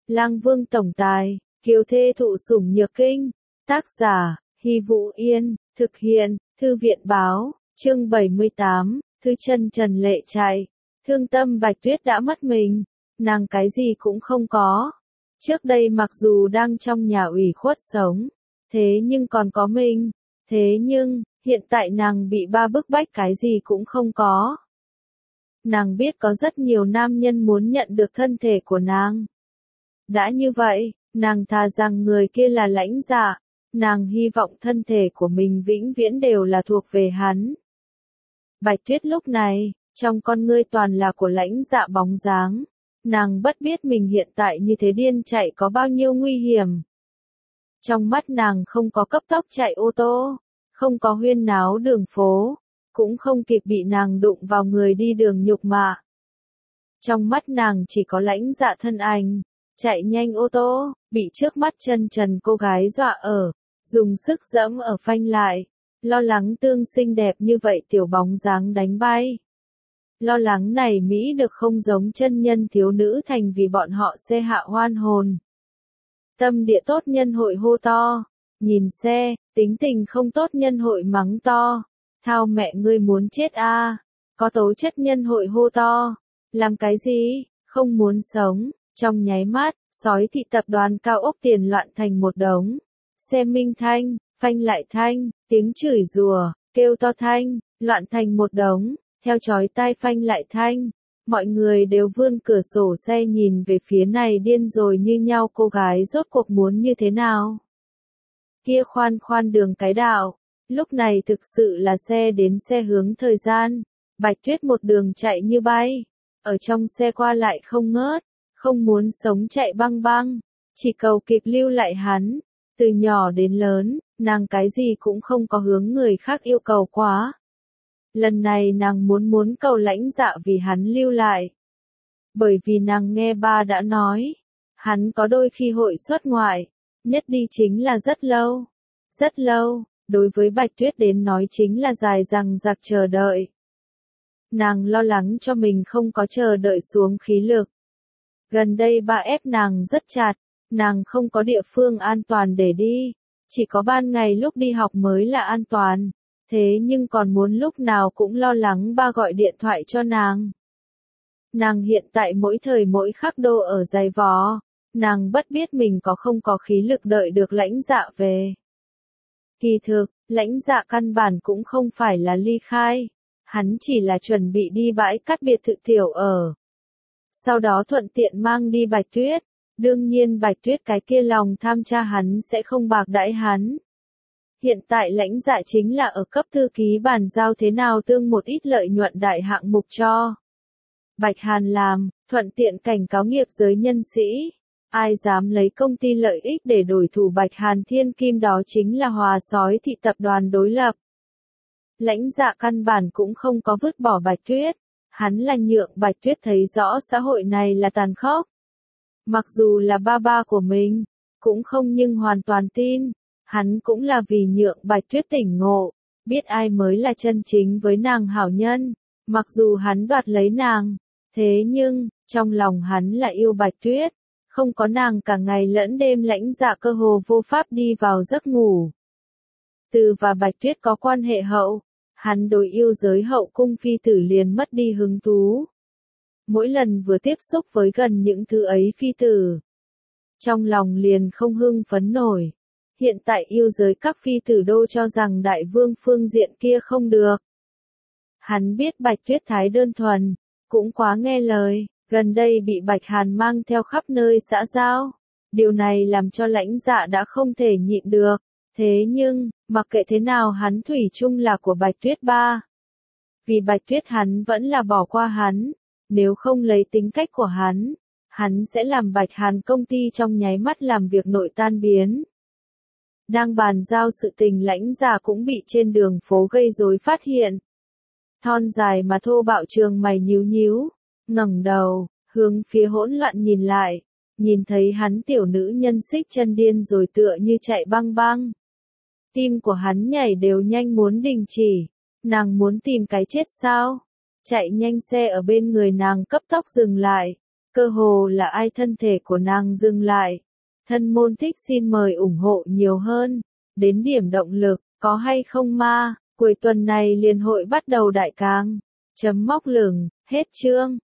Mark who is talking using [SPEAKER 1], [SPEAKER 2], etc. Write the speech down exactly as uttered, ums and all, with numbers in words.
[SPEAKER 1] Lang Vương tổng tài, kiều thê thụ sủng nhược kinh. Tác giả, Hy Vũ Yên, thực hiện, Thư viện báo, chương bảy mươi tám, Thư chân trần lệ chạy. Thương tâm Bạch Tuyết đã mất mình, nàng cái gì cũng không có. Trước đây mặc dù đang trong nhà ủy khuất sống, thế nhưng còn có mình, thế nhưng, hiện tại nàng bị ba bức bách cái gì cũng không có. Nàng biết có rất nhiều nam nhân muốn nhận được thân thể của nàng. Đã như vậy, nàng thà rằng người kia là Lãnh Dạ, nàng hy vọng thân thể của mình vĩnh viễn đều là thuộc về hắn. Bạch Tuyết lúc này, trong con ngươi toàn là của Lãnh Dạ bóng dáng, nàng bất biết mình hiện tại như thế điên chạy có bao nhiêu nguy hiểm. Trong mắt nàng không có cấp tốc chạy ô tô, không có huyên náo đường phố, cũng không kịp bị nàng đụng vào người đi đường nhục mạ. Trong mắt nàng chỉ có Lãnh Dạ thân ảnh, chạy nhanh ô tô, bị trước mắt chân trần cô gái dọa ở, dùng sức giẫm ở phanh lại, lo lắng tương xinh đẹp như vậy tiểu bóng dáng đánh bay. Lo lắng này Mỹ được không giống chân nhân thiếu nữ thành vì bọn họ xe hạ hoan hồn. Tâm địa tốt nhân hội hô to, nhìn xe, tính tình không tốt nhân hội mắng to, thao mẹ ngươi muốn chết a, à. Có tố chất nhân hội hô to, làm cái gì, không muốn sống. Trong nháy mắt, sói thị tập đoàn cao ốc tiền loạn thành một đống. Xe minh thanh, phanh lại thanh, tiếng chửi rủa, kêu to thanh, loạn thành một đống, theo chói tai phanh lại thanh. Mọi người đều vươn cửa sổ xe nhìn về phía này điên rồi như nhau cô gái rốt cuộc muốn như thế nào. Kia khoan khoan đường cái đạo, lúc này thực sự là xe đến xe hướng thời gian. Bạch Tuyết một đường chạy như bay, ở trong xe qua lại không ngớt. Không muốn sống chạy băng băng, chỉ cầu kịp lưu lại hắn. Từ nhỏ đến lớn, nàng cái gì cũng không có hướng người khác yêu cầu quá. Lần này nàng muốn muốn cầu Lãnh Dạ vì hắn lưu lại. Bởi vì nàng nghe ba đã nói, hắn có đôi khi hội xuất ngoại, nhất đi chính là rất lâu. Rất lâu, đối với Bạch Tuyết đến nói chính là dài dằng dặc chờ đợi. Nàng lo lắng cho mình không có chờ đợi xuống khí lực. Gần đây ba ép nàng rất chặt, nàng không có địa phương an toàn để đi, chỉ có ban ngày lúc đi học mới là an toàn, thế nhưng còn muốn lúc nào cũng lo lắng ba gọi điện thoại cho nàng. Nàng hiện tại mỗi thời mỗi khắc đô ở giày vò, nàng bất biết mình có không có khí lực đợi được Lãnh Dạ về. Kỳ thực, Lãnh Dạ căn bản cũng không phải là ly khai, hắn chỉ là chuẩn bị đi bãi cát biệt thự tiểu ở. Sau đó thuận tiện mang đi Bạch Tuyết, đương nhiên Bạch Tuyết cái kia lòng tham cha hắn sẽ không bạc đãi hắn. Hiện tại Lãnh Dạ chính là ở cấp thư ký bàn giao thế nào tương một ít lợi nhuận đại hạng mục cho Bạch Hàn làm, thuận tiện cảnh cáo nghiệp giới nhân sĩ, ai dám lấy công ty lợi ích để đổi thủ Bạch Hàn thiên kim đó chính là hòa sói thị tập đoàn đối lập. Lãnh Dạ căn bản cũng không có vứt bỏ Bạch Tuyết. Hắn là nhượng Bạch Tuyết thấy rõ xã hội này là tàn khốc. Mặc dù là ba ba của mình, cũng không nhưng hoàn toàn tin, hắn cũng là vì nhượng Bạch Tuyết tỉnh ngộ, biết ai mới là chân chính với nàng hảo nhân, mặc dù hắn đoạt lấy nàng, thế nhưng, trong lòng hắn là yêu Bạch Tuyết, không có nàng cả ngày lẫn đêm Lãnh Dạ cơ hồ vô pháp đi vào giấc ngủ. Từ và Bạch Tuyết có quan hệ hậu. Hắn đối yêu giới hậu cung phi tử liền mất đi hứng thú. Mỗi lần vừa tiếp xúc với gần những thứ ấy phi tử, trong lòng liền không hưng phấn nổi. Hiện tại yêu giới các phi tử đô cho rằng đại vương phương diện kia không được. Hắn biết Bạch Tuyết thái đơn thuần, cũng quá nghe lời, gần đây bị Bạch Hàn mang theo khắp nơi xã giao. Điều này làm cho Lãnh Dạ đã không thể nhịn được. Thế nhưng, mặc kệ thế nào hắn thủy chung là của Bạch Tuyết ba. Vì Bạch Tuyết hắn vẫn là bỏ qua hắn, nếu không lấy tính cách của hắn, hắn sẽ làm Bạch Hàn công ty trong nháy mắt làm việc nội tan biến. Đang bàn giao sự tình Lãnh Dạ cũng bị trên đường phố gây rối phát hiện. Thon dài mà thô bạo trường mày nhíu nhíu, ngẩng đầu, hướng phía hỗn loạn nhìn lại, nhìn thấy hắn tiểu nữ nhân xích chân điên rồi tựa như chạy băng băng. Tim của hắn nhảy đều nhanh muốn đình chỉ, nàng muốn tìm cái chết sao? Chạy nhanh xe ở bên người nàng cấp tốc dừng lại, Cơ hồ là ai thân thể của nàng dừng lại. Thân môn thích xin mời ủng hộ nhiều hơn. Đến điểm động lực, có hay không ma, cuối tuần này liền hội bắt đầu đại cáng. Chấm móc lửng, hết chương.